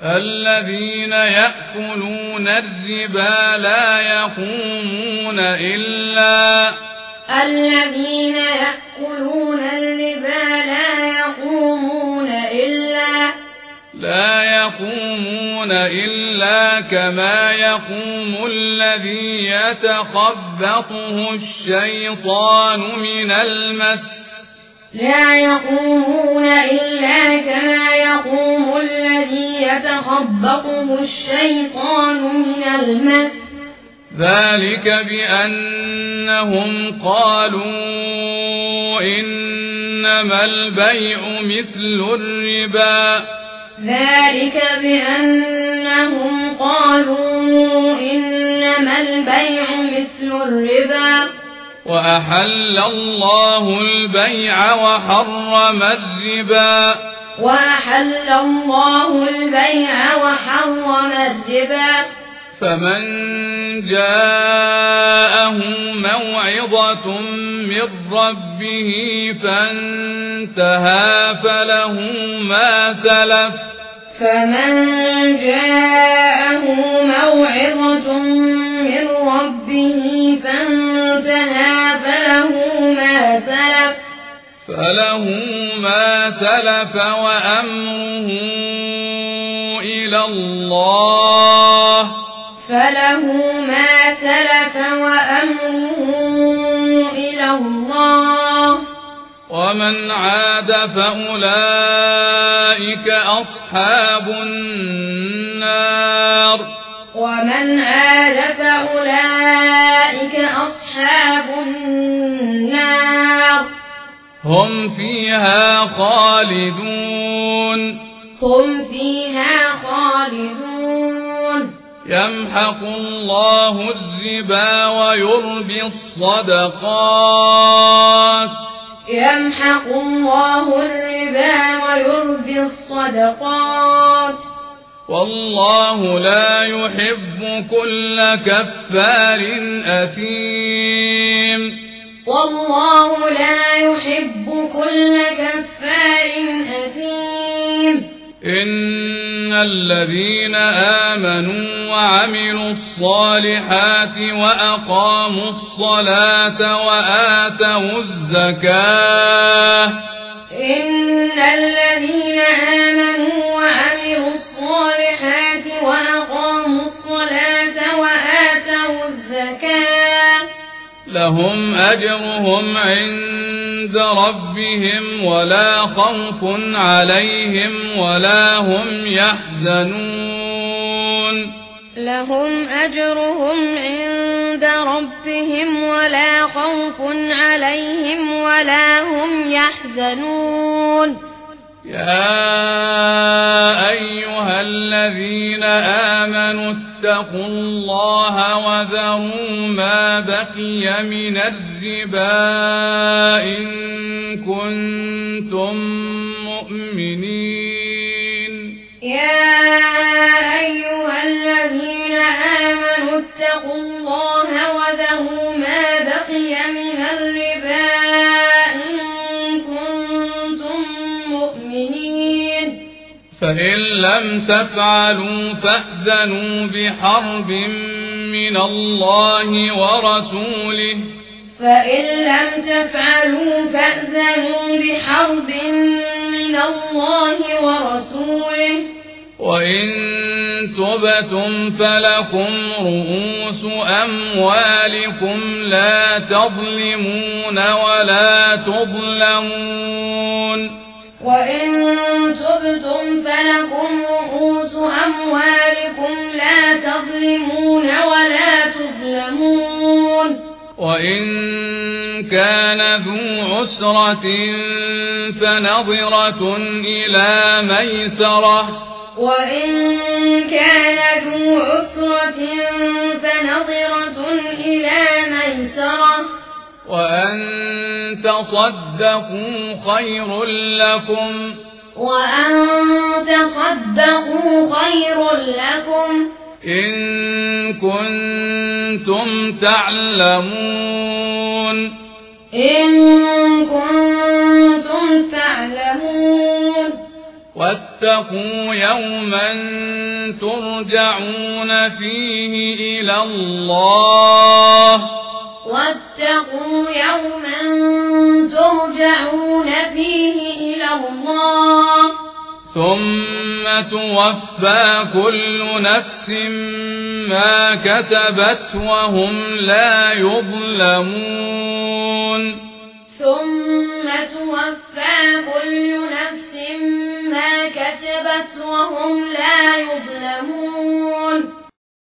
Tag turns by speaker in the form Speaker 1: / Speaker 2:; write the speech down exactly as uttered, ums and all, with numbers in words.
Speaker 1: الذين يأكلون الربا لا يقومون إلا
Speaker 2: الذين يأكلون الربا لا يقومون إلا
Speaker 1: لا يقومون إلا كما يقوم الذي يتخبطه الشيطان من المس
Speaker 2: لا يقومون إلا كما يقوم الذي يتخبطه الشيطان من المس
Speaker 1: ذلك بأنهم قالوا إنما البيع مثل الربا
Speaker 2: ذلك بأنهم قالوا إنما البيع مثل الربا
Speaker 1: وأحل الله البيع وحرم الربا
Speaker 2: وأحل الله البيع وحرم الربا
Speaker 1: فمن جاءه موعظة من ربه فانتهى فله ما سلف
Speaker 2: فمن جاءه موعظة من ربه فانتهى فله ما سلف
Speaker 1: فله ما سلف وأمره إلى الله
Speaker 2: فله ما سلف وأمره إلى الله
Speaker 1: ومن عاد فأولئك أصحاب النار
Speaker 2: ومن عاد فأولئك أصحاب النار
Speaker 1: هم فيها خالدون
Speaker 2: هم فيها خالدون
Speaker 1: يمحق الله الربا ويربي الصدقات
Speaker 2: يمحق الله الربا ويربي الصدقات
Speaker 1: والله لا يحب كل كفار أثيم
Speaker 2: والله لا يحب كل كفار أثيم
Speaker 1: إن الذين آمنوا وعملوا الصالحات وأقاموا الصلاة وآتوا الزكاة
Speaker 2: إن الذين آمنوا وعملوا الصالحات وأقاموا الصلاة وآتوا الزكاة
Speaker 1: لهم أجرهم عند ربهم ولا خوف عليهم ولا هم يحزنون
Speaker 2: لهم أجرهم عند ربهم ولا خوف عليهم ولا هم يحزنون
Speaker 1: يا أيها الذين آمنوا اتقوا الله وذروا ما بقي من الربا إن كنتم مؤمنين
Speaker 2: يا أيها الذين آمنوا اتقوا الله وذروا ما بقي من الربا إن كنتم مؤمنين
Speaker 1: فإن لم تفعلوا فأذنوا بحرب من الله ورسوله
Speaker 2: فإن لم تفعلوا فأذنوا بحرب من الله ورسوله
Speaker 1: وإن تبتم فلكم رؤوس أموالكم لا تظلمون ولا تظلمون
Speaker 2: وإن تبتم فلكم رؤوس أموالكم لا تظلمون ولا تظلمون
Speaker 1: وإن كان ذو عسرة فنظرة إلى ميسرة
Speaker 2: وإن كان ذو عسرة فنظرة إلى ميسرة
Speaker 1: وأن تصدقوا خير لكم
Speaker 2: وأن تصدقوا خير لكم
Speaker 1: إن كنتم تعلمون
Speaker 2: إن كنتم تعلمون
Speaker 1: واتقوا يوما ترجعون فيه إلى الله
Speaker 2: واتقوا يوما ترجعون فيه إلى الله
Speaker 1: ثم توفى كل نفس ما كسبت وهم لا يظلمون
Speaker 2: ثم توفى كل نفس ما كسبت وهم لا يظلمون